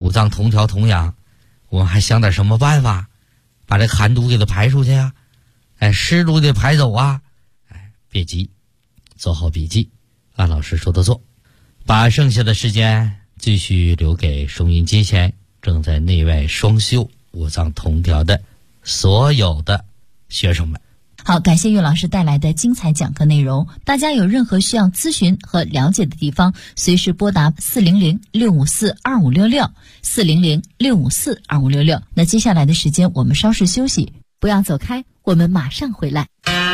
五脏同调同养，我们还想点什么办法，把这寒毒给它排出去啊，湿毒得排走啊，别急，做好笔记，按老师说的做，把剩下的时间继续留给收音机前正在内外双修五脏同调的所有的学生们。 好，感谢岳老师带来的精彩讲课内容。大家有任何需要咨询和了解的地方，随时拨打400-654-2566，400-654-2566。那接下来的时间我们稍事休息，不要走开，我们马上回来。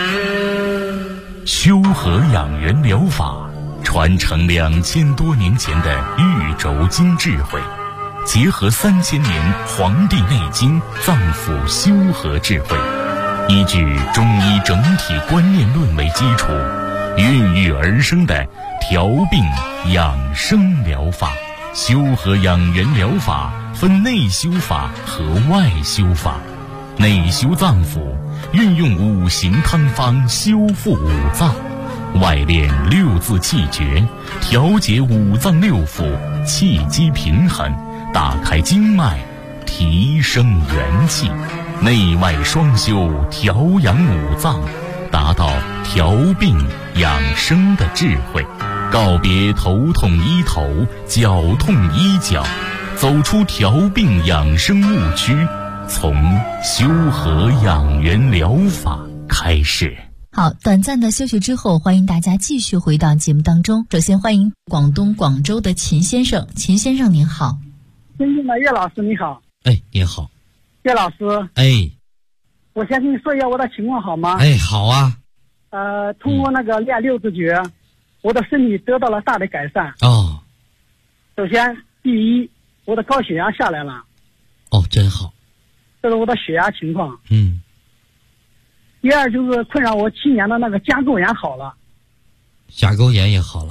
修和养元疗法传承2000多年前的玉轴经智慧，结合3000年《黄帝内经》脏腑修和智慧，依据中医整体观念论为基础，孕育而生的调病养生疗法。修和养元疗法分内修法和外修法。内修脏腑，运用五行汤方修复五脏；外练六字气诀，调节五脏六腑，气机平衡，打开经脉，提升元气。内外双修，调养五脏，达到调病养生的智慧。告别头痛医头，脚痛医脚，走出调病养生误区，从修和养元疗法开始。 好，短暂的休息之后，欢迎大家继续回到节目当中。首先欢迎广东广州的秦先生，秦先生您好。 尊敬的岳老师你好。 你好。 岳老师，我先跟你说一下我的情况好吗？ 好啊。 通过那个练六字诀，我的身体得到了大的改善。首先，第一，我的高血压下来了。 真好。 这是我的血压情况。第二就是困扰我7年的那个甲沟炎好了。 甲沟炎也好了。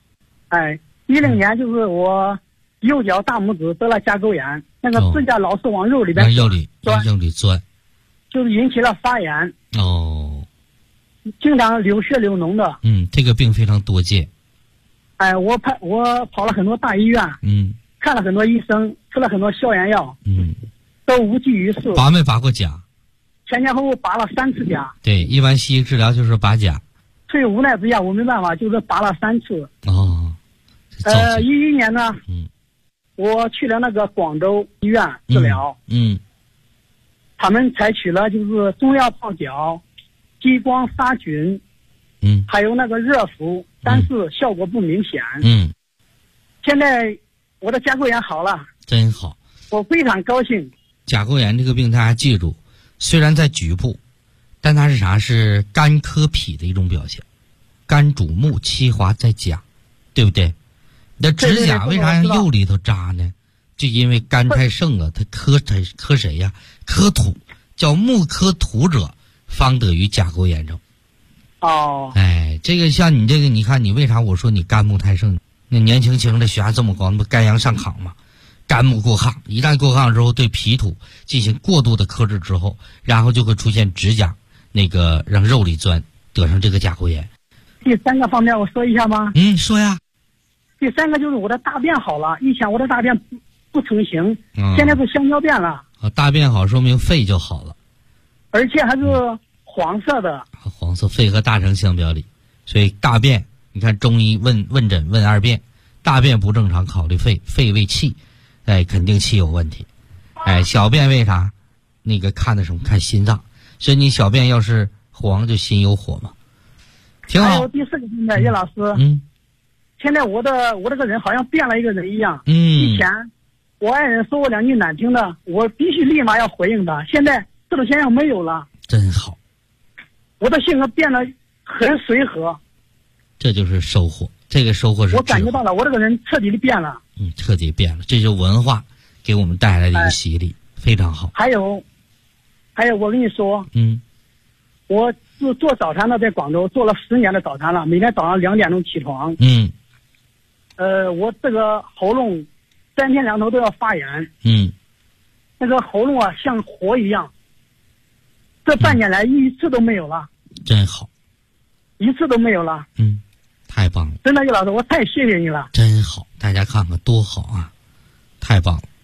10年就是我右脚大拇指得了甲沟炎，那个指甲老是往肉里边肉里钻， 就是引起了发炎。经常流血流脓的。 这个病非常多见。 我跑了很多大医院，看了很多医生，吃了很多消炎药，都无济于事。 拔没拔过甲？ 前前后后拔了3次甲。 对，一般西医治疗就是拔甲。 所以无奈之下，我没办法，就是拔了3次。11年呢，我去了那个广州医院治疗，他们采取了就是中药泡脚、激光杀菌，还有那个热敷，但是效果不明显。现在我的甲沟炎好了， 真好， 我非常高兴。 甲沟炎这个病大家记住，虽然在局部，但它是啥？是肝科脾的一种表现。肝主目，气化在甲，对不对？那指甲为啥右里头扎呢？就因为肝太盛了，它克谁呀？克土，叫木克土者，方得于甲沟炎症。这个像你这个，你看你为啥我说你肝木太盛？那年轻的血压这么高，那不肝阳上亢吗？肝木过亢，一旦过亢之后，对脾土进行过度的克制之后，然后就会出现指甲那个让肉里钻，得上这个甲沟炎。 第3个方面我说一下吗？ 说呀。 第3个就是我的大便好了，以前我的大便不成形，现在是香蕉便了。 大便好说明肺就好了， 而且还是黄色的。 黄色，肺和大肠相表里，所以大便你看中医问诊问2便，大便不正常考虑肺，肺为气，肯定气有问题。小便为啥？那个看的什么？看心脏，所以你小便要是黄就心有火嘛。挺好。 还有第4个方面，叶老师，现在我这个人好像变了一个人一样。以前我爱人说我2句难听的，我必须立马要回应他，现在这种现象没有了。 真好。 我的性格变得很随和。 这就是收获，这个收获是我感觉到了，我这个人彻底的变了。 彻底变了，这就是文化给我们带来的一个洗礼，非常好。 还有我跟你说，我是做早餐的，在广州做了10年的早餐了，每天早上2点钟起床。我这个喉咙3天2头都要发炎。那个喉咙啊像火一样，这半年来一次都没有了。 真好。 一次都没有了。 太棒了。 真的，叶老师，我太谢谢你了。 真好，大家看看多好啊，太棒了。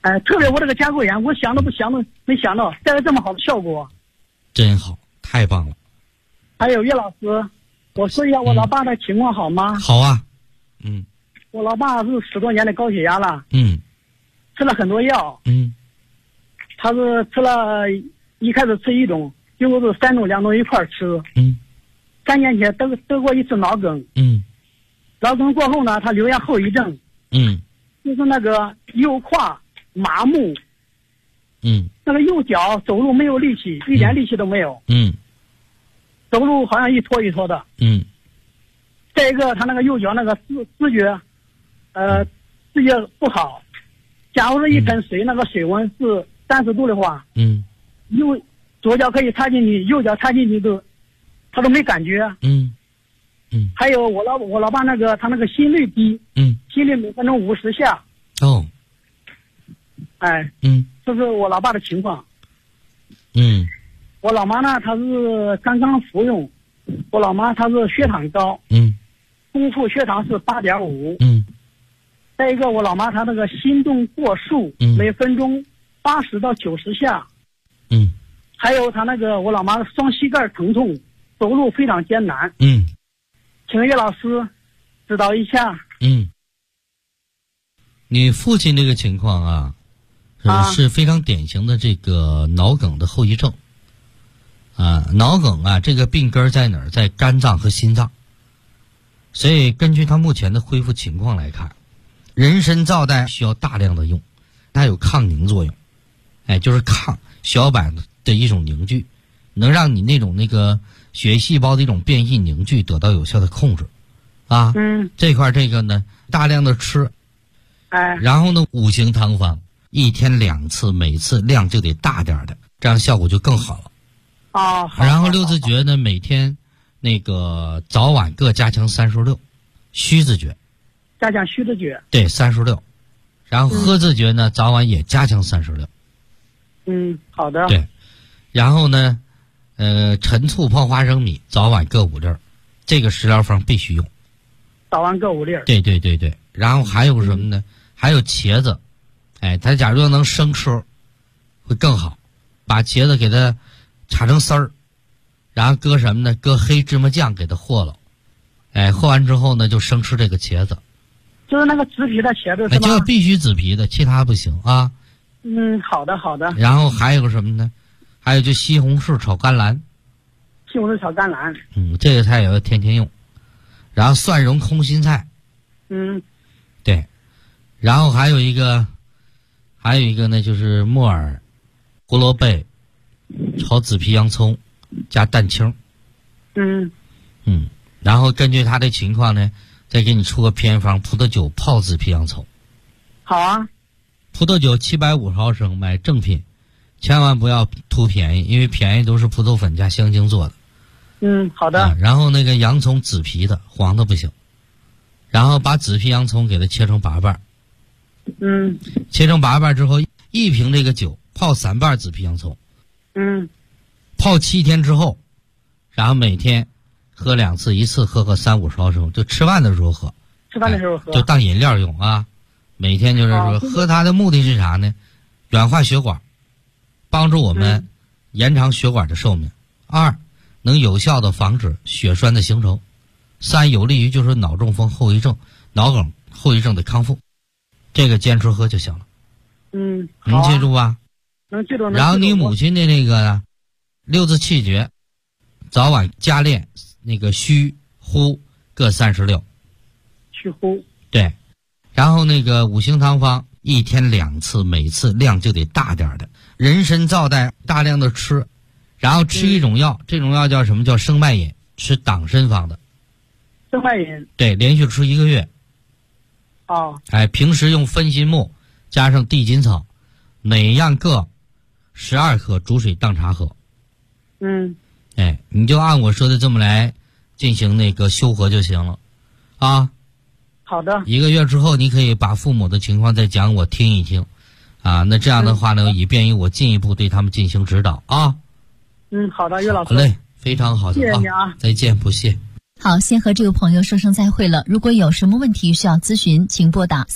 特别我这个甲沟炎，我想都没想到带来这么好的效果。 真好，太棒了。 还有岳老师，我说一下我老爸的情况好吗？ 好啊。 我老爸是10多年的高血压了。吃了很多药。他是吃了，一开始吃一种，结果是3种2种一块吃。3年前得过一次脑梗。脑梗过后呢，他留下后遗症。就是那个右胯麻木。那个右脚走路没有力气，一点力气都没有。走路好像一拖一拖的。再一个，他那个右脚那个知觉不好。假如说一盆水，那个水温是30度的话，左脚可以插进去，右脚插进去他都没感觉。还有我老爸他那个心率低。心率每分钟50下。这是我老爸的情况。我老妈呢，她是刚刚服用。我老妈她是血糖高。空腹血糖是8.5。再一个，我老妈她那个心动过速，每分钟80到90下。还有她我老妈双膝盖疼痛，走路非常艰难。请岳老师指导一下。 你父亲这个情况啊，是非常典型的这个脑梗的后遗症。脑梗啊，这个病根在哪儿？在肝脏和心脏。所以根据他目前的恢复情况来看，人参皂苷需要大量的用，它有抗凝作用。就是抗血小板的一种凝聚，能让你那个血液细胞的一种变异凝聚得到有效的控制。这块这个呢，大量的吃。然后呢，5行汤方1天2次，每次量就得大点的，这样效果就更好了。然后6字诀呢，每天早晚各加强36，虚字诀加强虚字诀， 对36，然后喝字诀呢，早晚也加强36。 好的。 对，然后呢陈醋泡花生米早晚各5粒，这个食疗方必须用， 早晚各5粒。 对。然后还有什么呢？还有茄子，它假如能生吃会更好，把茄子给它炒成丝儿，然后搁什么呢？搁黑芝麻酱给它和了，和完之后呢，就生吃这个茄子。 就是那个紫皮的茄子是吗？ 就必须紫皮的，其他不行啊。 好的。 然后还有个什么呢？还有就西红柿炒甘蓝。 西红柿炒甘蓝。 这个菜也要天天用。然后蒜蓉空心菜。对。然后还有一个呢，就是木耳、胡萝卜炒紫皮洋葱加蛋清。然后根据他的情况呢，再给你出个偏方，葡萄酒泡紫皮洋葱。 好啊。 葡萄酒750毫升，买正品，千万不要图便宜，因为便宜都是葡萄粉加香精做的。 好的。 然后洋葱紫皮的，黄的不行。然后把紫皮洋葱给它切成8瓣。切成8瓣之后，1瓶这个酒泡3瓣紫皮洋葱。泡7天之后，然后每天喝2次，一次喝个30-50毫升，就吃饭的时候喝。就当饮料用啊。每天就是说喝它的目的是啥呢？软化血管，帮助我们延长血管的寿命。2能有效的防止血栓的形成。3有利于就是脑中风后遗症、脑梗后遗症的康复。这个坚持喝就行了。能记住吧？ 能记住。 然后你母亲的6字气诀，早晚加练虚呼各36。 虚呼。 对。然后5行汤方1天2次，每次量就得大点的。人参皂苷大量的吃，然后吃一种药，这种药叫什么？叫生脉饮，吃党参方的。 生脉饮。对， 连续吃1个月。平时用分心木加上地锦草，每样各12克，煮水当茶喝。你就按我说的这么来进行修和就行了啊。 好的。 1个月之后，你可以把父母的情况再讲我听一听啊。那这样的话呢，以便于我进一步对他们进行指导啊。 好的，岳老师。 好嘞，非常好的。 谢谢你啊。 再见，不谢。 好，先和这位朋友说声再会了。如果有什么问题需要咨询，请拨打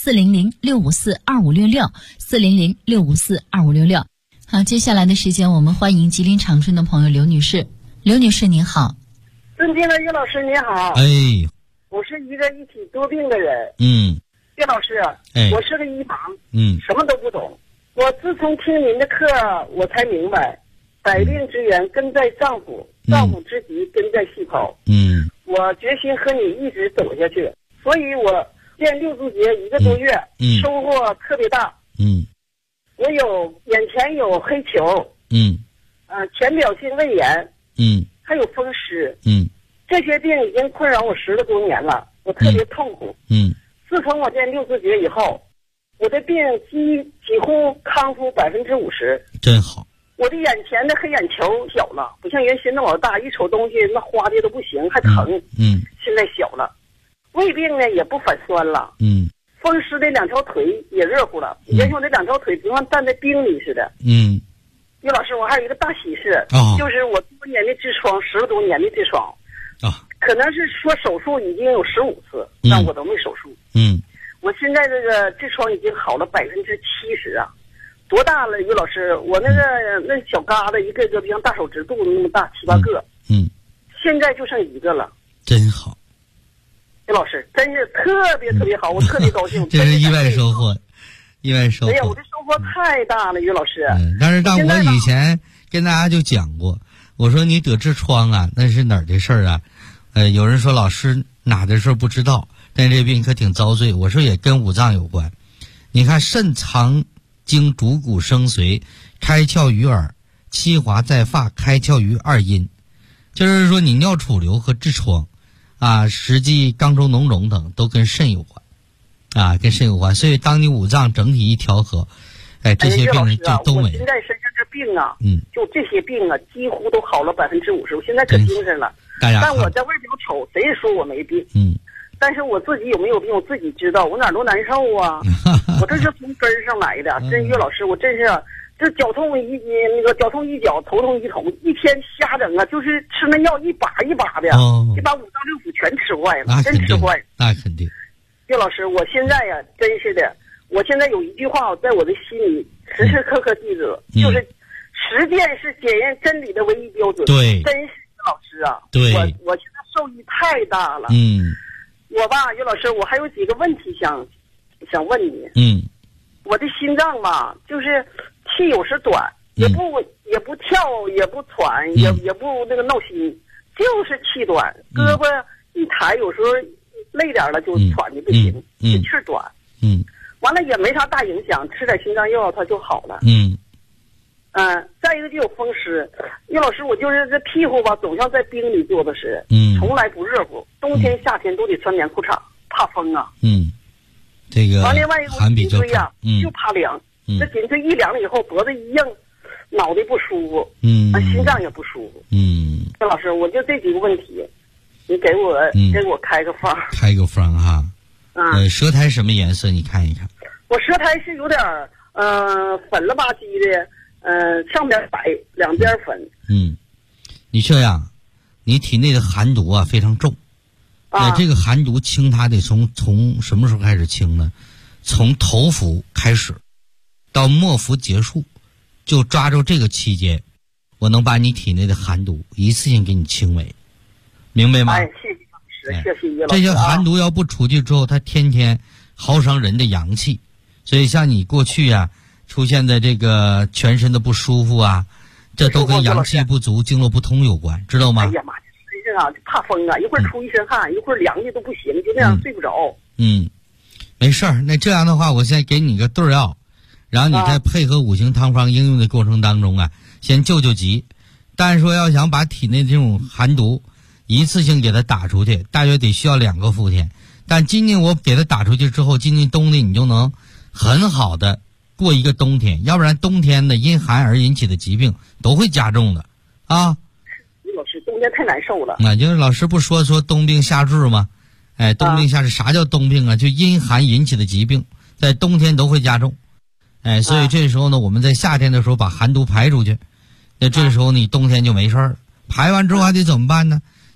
400-654-2566，400-654-2566。好，接下来的时间我们欢迎吉林长春的朋友刘女士。刘女士您好。 尊敬的岳老师您好。 哎， 我是一个一体多病的人。岳老师，我是个医盲，什么都不懂。我自从听您的课，我才明白，百病之源根在脏腑，脏腑之疾根在细胞。我决心和你一直走下去，所以我练六字诀1个多月，收获特别大。我眼前有黑球，浅表性胃炎，还有风湿，这些病已经困扰我10多年了，我特别痛苦。自从我练六字诀以后，我的病几乎康复50%， 真好。 我的眼前的黑眼球小了，不像原先那么大，一瞅东西那花的都不行，还疼。现在小了。胃病呢也不反酸了。风湿的2条腿也热乎了。原先我这2条腿就像站在冰里似的。岳老师，我还有一个大喜事，就是我多年的痔疮，10多年的痔疮，可能是说手术已经有15次，但我都没手术。我现在这个痔疮已经好了70%啊。多大了，岳老师？我那小疙瘩一个个像大手指肚子那么大，7、8个。现在就剩1个了。 真好。 岳老师，真是特别特别好，我特别高兴。 这是意外收获，意外收获。 哎呀，我的收获太大了，岳老师。 但是我以前跟大家就讲过，我说你得痔疮啊，那是哪儿的事儿啊？有人说老师哪的事儿不知道，但这病可挺遭罪。我说也跟五脏有关。你看肾藏经主骨生髓，开窍于耳，气滑在发，开窍于二阴。就是说你尿储留和痔疮啊，实际肛周脓肿等都跟肾有关啊，跟肾有关。所以当你五脏整体一调和，这些病人就都没了。 我现在身上这病啊，就这些病啊，几乎都好了50%。我现在可精神了。但我在外表瞅，谁也说我没病。但是我自己有没有病，我自己知道，我哪儿都难受啊。我这是从根儿上来的。真岳老师，我真是这脚痛脚痛一脚，头痛一头，一天瞎整啊，就是吃那药一把一把的，就把5脏6腑全吃坏了，真吃坏了。 那肯定。 岳老师，我现在呀，真是的，我现在有一句话，我在我的心里时时刻刻记着，就是实践是检验真理的唯一标准。 对， 真是岳老师啊， 对， 我现在受益太大了。我吧，岳老师，我还有几个问题想问你。我的心脏吧，就是气有时短，也不跳，也不喘，也不那个闹心，就是气短，胳膊一抬，有时候累点了就喘的不行，就气短。完了也没啥大影响，吃点心脏药它就好了。再一个就有风湿。岳老师，我就是这屁股吧，总像在冰里坐的似的，从来不热乎，冬天夏天都得穿棉裤衩，怕风啊。 这个完另外一个颈椎呀，就怕凉。这颈椎一凉了以后，脖子一硬，脑袋不舒服，心脏也不舒服。岳老师，我就这几个问题，你给我开个方。 开个方哈。舌苔什么颜色？你看一看。 我舌苔是有点粉了吧唧的。上边白，两边粉。 你这样，你体内的寒毒啊非常重。这个寒毒清它得从什么时候开始清呢？从头伏开始，到末伏结束，就抓住这个期间，我能把你体内的寒毒一次性给你清没，明白吗？ 谢谢老师，谢谢岳老师。 这些寒毒要不出去之后，它天天耗伤人的阳气，所以像你过去啊。出现的这个全身的不舒服啊，这都跟阳气不足、经络不通有关，知道吗？ 哎呀妈呀，身上啊怕风啊，一会儿出一身汗，一会儿凉的都不行，就那样睡不着。 没事儿。那这样的话，我先给你个对药，然后你再配合五行汤方应用的过程当中啊，先救急。但是说要想把体内这种寒毒一次性给它打出去，大约得需要2个伏天。但今年我给它打出去之后，今年冬天你就能很好的过一个冬天，要不然冬天的因寒而引起的疾病都会加重的啊。 老师，冬天太难受了。 就是老师不说冬病夏治吗？冬病夏治啥叫冬病啊？就因寒引起的疾病，在冬天都会加重。所以这时候呢，我们在夏天的时候把寒毒排出去，那这时候你冬天就没事儿。排完之后还得怎么办呢？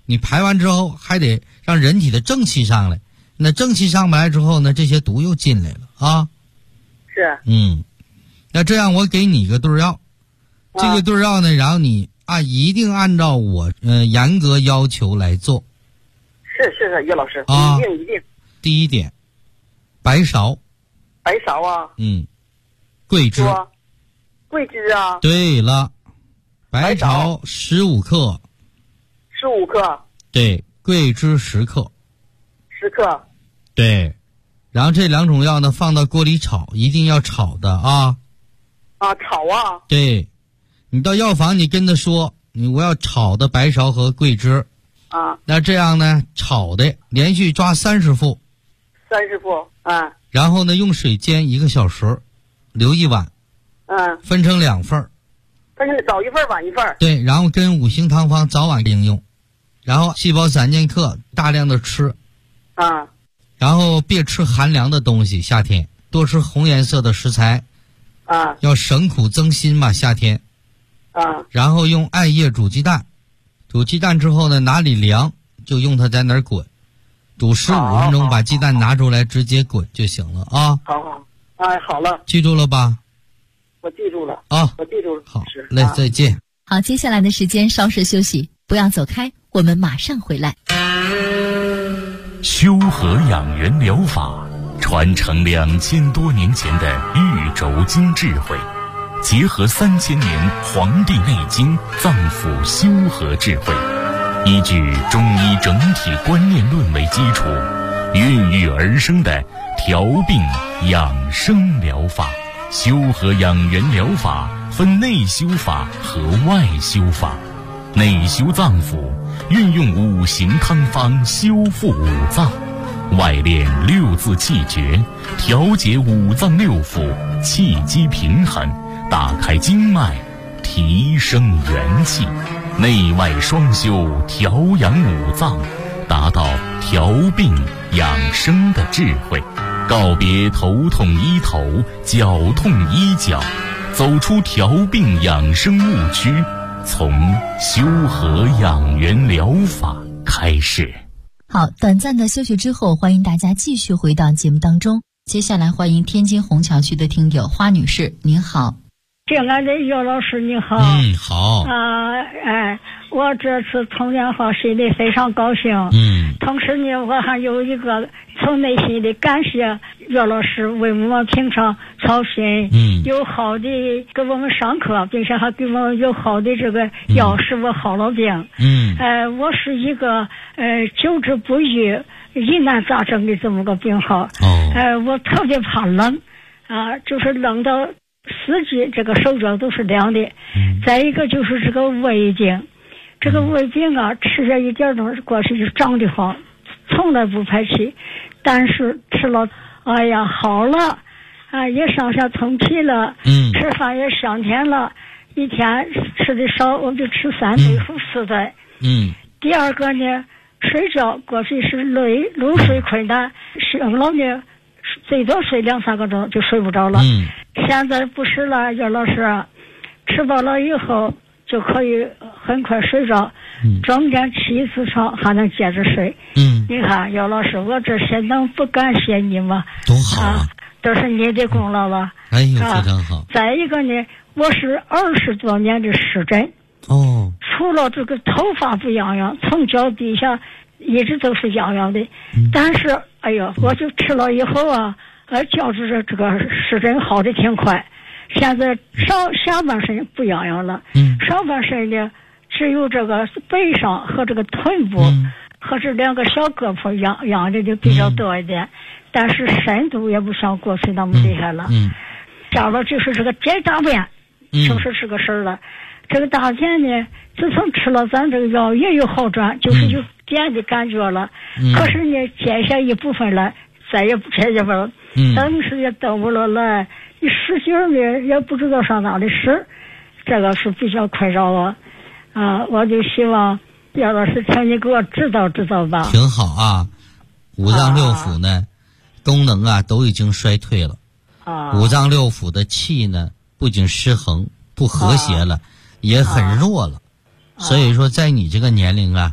你排完之后还得让人体的正气上来，那正气上不来之后呢，这些毒又进来了啊。 是。 那这样我给你一个对药，这个对药呢，然后你一定按照我严格要求来做。 是，岳老师，一定。 第一点，白芍。 白芍啊。 桂枝。 桂枝啊。 对了，白芍15克。 15克。 对，桂枝10克。 10克。 对，然后这2种药呢放到锅里炒，一定要炒的啊。 炒啊。 对，你到药房你跟他说，我要炒的白芍和桂枝。那这样呢，炒的连续抓30副。 30副啊。 然后呢，用水煎1个小时，留1碗。分成2份。 分成早1份晚1份。 对，然后跟5行汤方早晚应用。然后细胞3剑客大量的吃。然后别吃寒凉的东西，夏天多吃红颜色的食材。要省苦增辛嘛，夏天。然后用艾叶煮鸡蛋，煮鸡蛋之后呢，哪里凉就用它在那儿滚，煮15分钟，把鸡蛋拿出来直接滚就行了啊。 好，好了， 记住了吧？ 我记住了我记住了。 好嘞，再见。 好，接下来的时间稍事休息，不要走开，我们马上回来。 修和养元疗法传承2000多年前的玉轴经智慧，结合3000年《黄帝内经》脏腑修和智慧，依据中医整体观念论为基础，孕育而生的调病养生疗法。修和养元疗法分内修法和外修法。内修脏腑，运用5行汤方修复5脏；外练6字气诀，调节5脏6腑，气机平衡，打开经脉，提升元气。内外双修，调养5脏，达到调病养生的智慧。告别头痛医头，脚痛医脚，走出调病养生误区，从修和养元疗法开始。 好，短暂的休息之后，欢迎大家继续回到节目当中。接下来欢迎天津虹桥区的听友花女士，您好。 敬爱的岳老师你好。 好。 我这次通电话心里非常高兴。同时呢，我还有一个从内心里感谢岳老师为我们平常操心，有好的给我们上课，并且还给我们有好的这个药使我好了病。我是一个久治不愈疑难杂症的这么个病号。我特别怕冷就是冷到四季这个手脚都是凉的。再一个就是这个胃病，这个胃病吃下一点东西过去就胀得慌，从来不排气，但是吃了好了也上下通气了。吃饭也香甜了，一天吃的少我就吃3对或4对。第二个呢，睡觉过去是入睡困难，醒了呢最多睡2-3个钟就睡不着了。现在不是了，岳老师，吃饱了以后就可以很快睡着，中间起一次床还能接着睡。你看岳老师，我这些能不感谢你吗？ 多好都是你的功劳了。 非常好。 再一个呢，我是20多年的湿疹。除了这个头发不痒痒，从脚底下一直都是痒痒的。但是我就吃了以后觉着这个湿疹好的挺快。现在下半身不痒痒了。上半身呢只有这个背上和这个臀部和这2个小胳膊痒的就比较多一点。但是深度也不像过去那么厉害了。再了就是这个解大便就是个事儿了。这个大便呢，自从吃了咱这个药也有好转，就是有点的感觉了。可是呢，解下一部分来，再也不解下不了。当时也得不了来，一使劲呢也不知道上哪里使，这个是比较困扰我。我就希望岳老师请你给我指导指导吧。 挺好啊，5脏6腑呢功能都已经衰退了。5脏6腑的气呢不仅失衡不和谐了，也很弱了。所以说在你这个年龄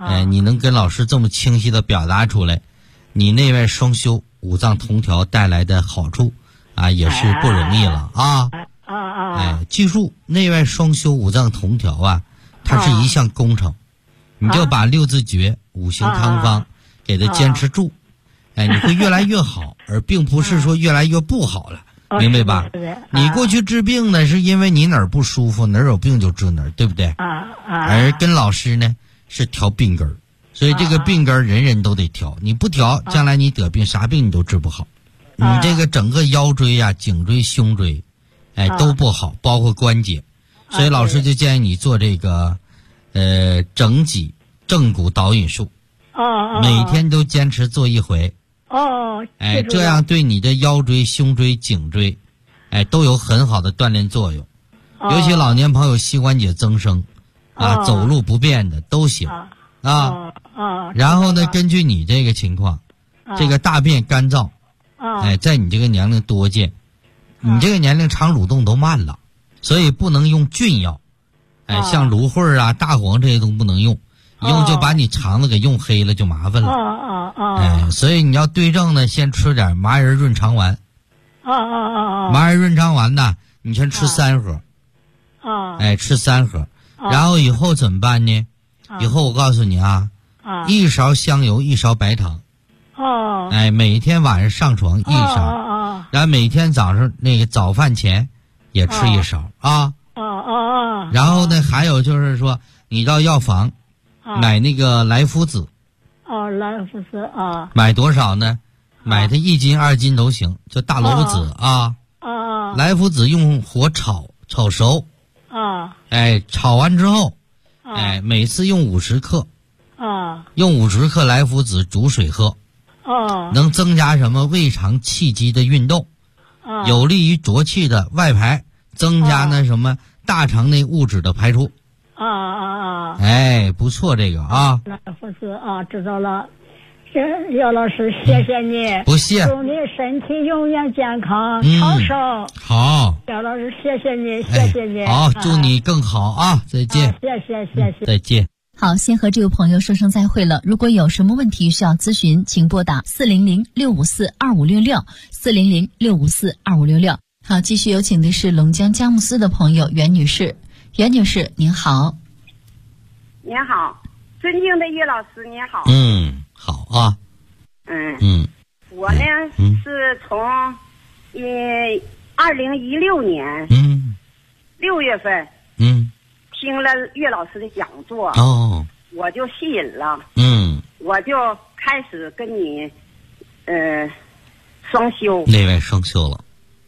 你能跟老师这么清晰的表达出来，你内外双修五脏同调带来的好处啊，也是不容易了啊。记住，内外双修五脏同调啊，它是一项工程，你就把六字诀、五行汤方给它坚持住，你会越来越好，而并不是说越来越不好了。明白吧？你过去治病呢，是因为你哪儿不舒服，哪儿有病就治哪儿，对不对？而跟老师呢是调病根儿，所以这个病根儿人人都得调，你不调，将来你得病啥病你都治不好。你这个整个腰椎呀、颈椎、胸椎，都不好，包括关节，所以老师就建议你做这个整脊正骨导引术，每天都坚持做一回。这样对你的腰椎、胸椎、颈椎，都有很好的锻炼作用。尤其老年朋友膝关节增生，走路不便的都行然后呢，根据你这个情况，这个大便干燥，在你这个年龄多见，你这个年龄肠蠕动都慢了，所以不能用菌药，像芦荟啊、大黄这些都不能用。用就把你肠子给用黑了，就麻烦了。所以你要对症呢，先吃点麻仁润肠丸。麻仁润肠丸呢，你先吃3盒。吃3盒，然后以后怎么办呢？以后我告诉你1勺香油，1勺白糖。每天晚上上床1勺，然后每天早上那个早饭前也吃1勺然后呢，还有就是说，你到药房。买那个来福子， 来福子买多少呢？买它1斤2斤都行，就大萝卜籽来福子用火炒熟炒完之后每次用50克用50克来福子煮水喝能增加什么胃肠气机的运动有利于浊气的外排，增加那什么大肠内物质的排出不错，这个来福子知道了。姚老师，谢谢你， 不谢， 祝你身体永远健康长寿。 好， 姚老师，谢谢你，谢谢你。 好，祝你更好再见。 谢谢， 再见。 好，先和这位朋友说声再会了。如果有什么问题需要咨询，请拨打400-654-2566 400-654-2566。好，继续有请的是龙江佳木斯的朋友袁女士。袁女士，您好。 您好，尊敬的岳老师，您好。 好我呢是从2016年6月份听了岳老师的讲座我就吸引了我就开始跟你双修， 内外双修了。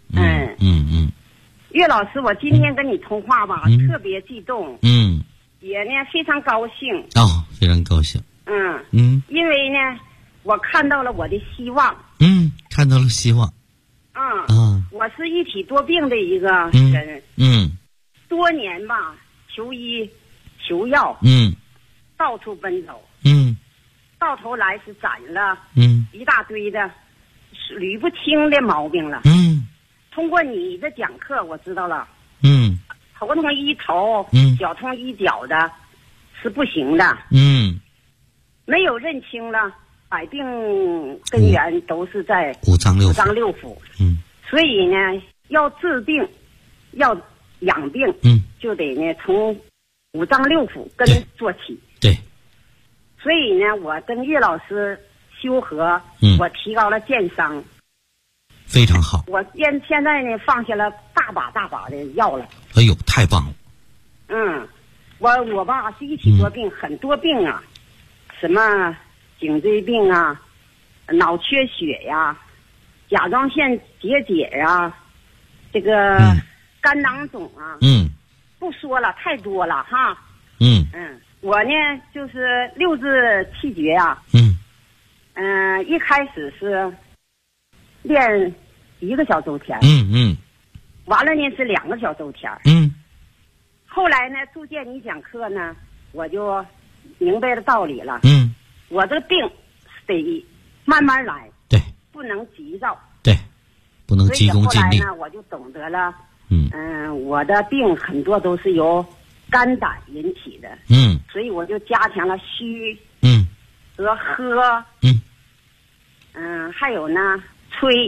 岳老师，我今天跟你通话吧，特别激动，也呢非常高兴非常高兴。 因为呢我看到了我的希望。 看到了希望。 我是一体多病的一个人。多年吧，求医求药，到处奔走，到头来是攒了一大堆的捋不清的毛病了。通过你的讲课，我知道了。头痛医头，脚痛医脚的，是不行的。没有认清了，百病根源都是在五脏六腑。所以呢，要治病，要养病，就得呢从五脏六腑根做起。 对。 所以呢，我跟岳老师修和，我提高了健商。 非常好。 我现在呢放下了大把的药了。 哎呦，太棒了。 我吧是一体多病，很多病什么颈椎病脑缺血甲状腺结节这个肝囊肿不说了，太多了哈。我呢就是六字气诀一开始是练1个小周天，完了呢是2个小周天，后来呢逐渐你讲课呢，我就明白了道理了。我这个病得慢慢来， 对， 不能急躁， 对，不能急功近利。 所以后来呢，我就懂得了，我的病很多都是由肝胆引起的。所以我就加强了虚和喝。还有呢吹。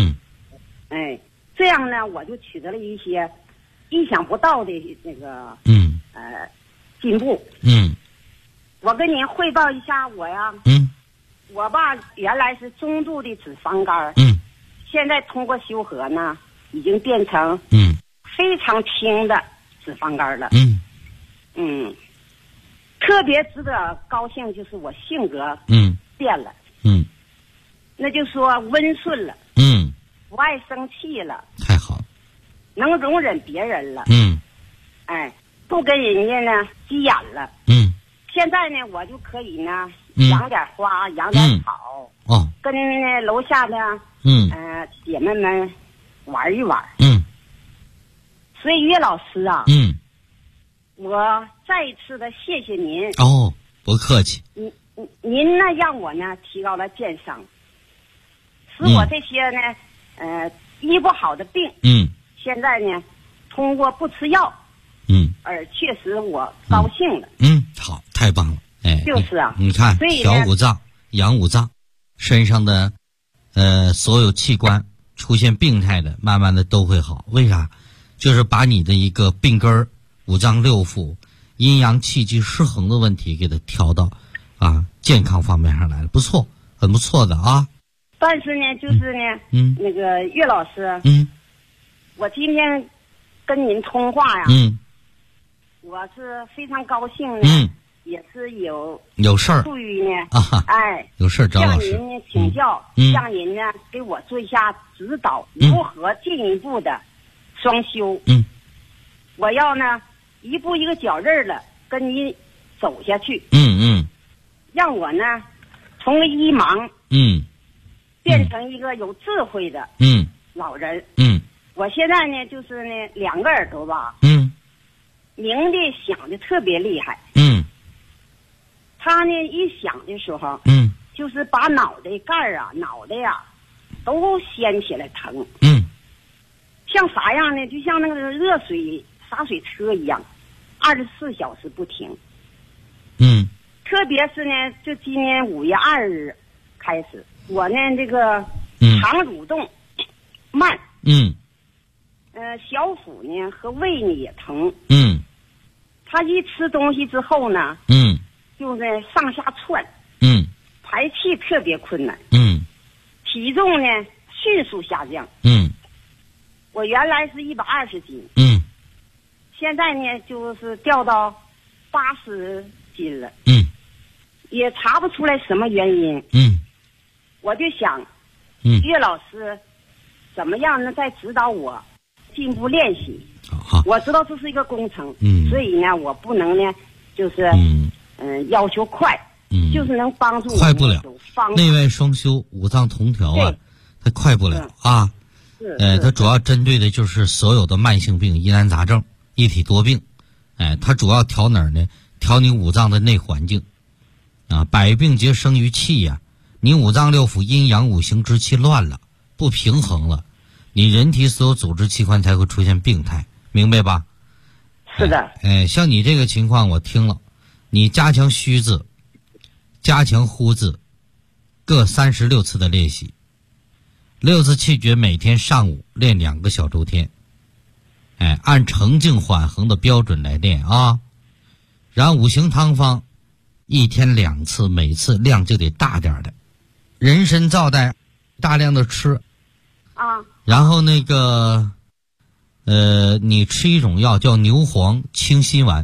这样呢我就取得了一些意想不到的那个进步。我跟您汇报一下我呀。我吧原来是中度的脂肪肝。现在通过修和呢，已经变成非常轻的脂肪肝了。特别值得高兴就是我性格变了。那就说温顺了。不爱生气了。 太好了。 能容忍别人了。不跟人家呢急眼了。现在呢我就可以呢养点花，养点草。跟楼下的姐妹们玩一玩。所以岳老师啊。我再一次的谢谢您。 不客气。 您呢让我呢提高了健商，使我这些呢医不好的病现在呢通过不吃药而确实我高兴了。 好，太棒了。 就是啊， 你看调五脏养五脏，身上的所有器官出现病态的慢慢的都会好。为啥？就是把你的一个病根儿五脏六腑阴阳气机失衡的问题给它调到健康方面上来了。不错，很不错的啊。 但是呢就是呢那个岳老师我今天跟您通话呀我是非常高兴呢也是有事儿出于呢有事儿找老师向您呢请教向您呢给我做一下指导如何进一步的双修。我要呢一步一个脚印儿的跟你走下去。让我呢从个一盲变成一个有智慧的老人。我现在呢就是呢两个耳朵吧鸣的响的特别厉害。他呢一响的时候就是把脑袋盖脑袋呀都掀起来疼。像啥样呢？就像那个热水洒水车一样，24小时不停。特别是呢就今年5月2日开始，我呢这个肠蠕动慢。小腹呢和胃呢也疼。他一吃东西之后呢就呢上下窜。排气特别困难。体重呢迅速下降。我原来是120斤。现在呢就是掉到80斤了。也查不出来什么原因。我就想岳老师怎么样呢再指导我进步练习。我知道这是一个工程。所以呢我不能呢就是要求快。就是能帮助我快不了。内外双修五脏同调它快不了它主要针对的就是所有的慢性病疑难杂症一体多病。它主要调哪儿呢？调你五脏的内环境百病皆生于气呀。你五脏六腑阴阳五行之气乱了，不平衡了，你人体所有组织器官才会出现病态，明白吧？ 是的。 像你这个情况我听了，你加强虚字加强呼字各36次的练习，6字气诀每天上午练2个小周天。按澄静缓衡的标准来练然后五行汤方1天2次，每次量就得大点的。人参皂苷大量的吃然后那个你吃一种药叫牛黄清心丸。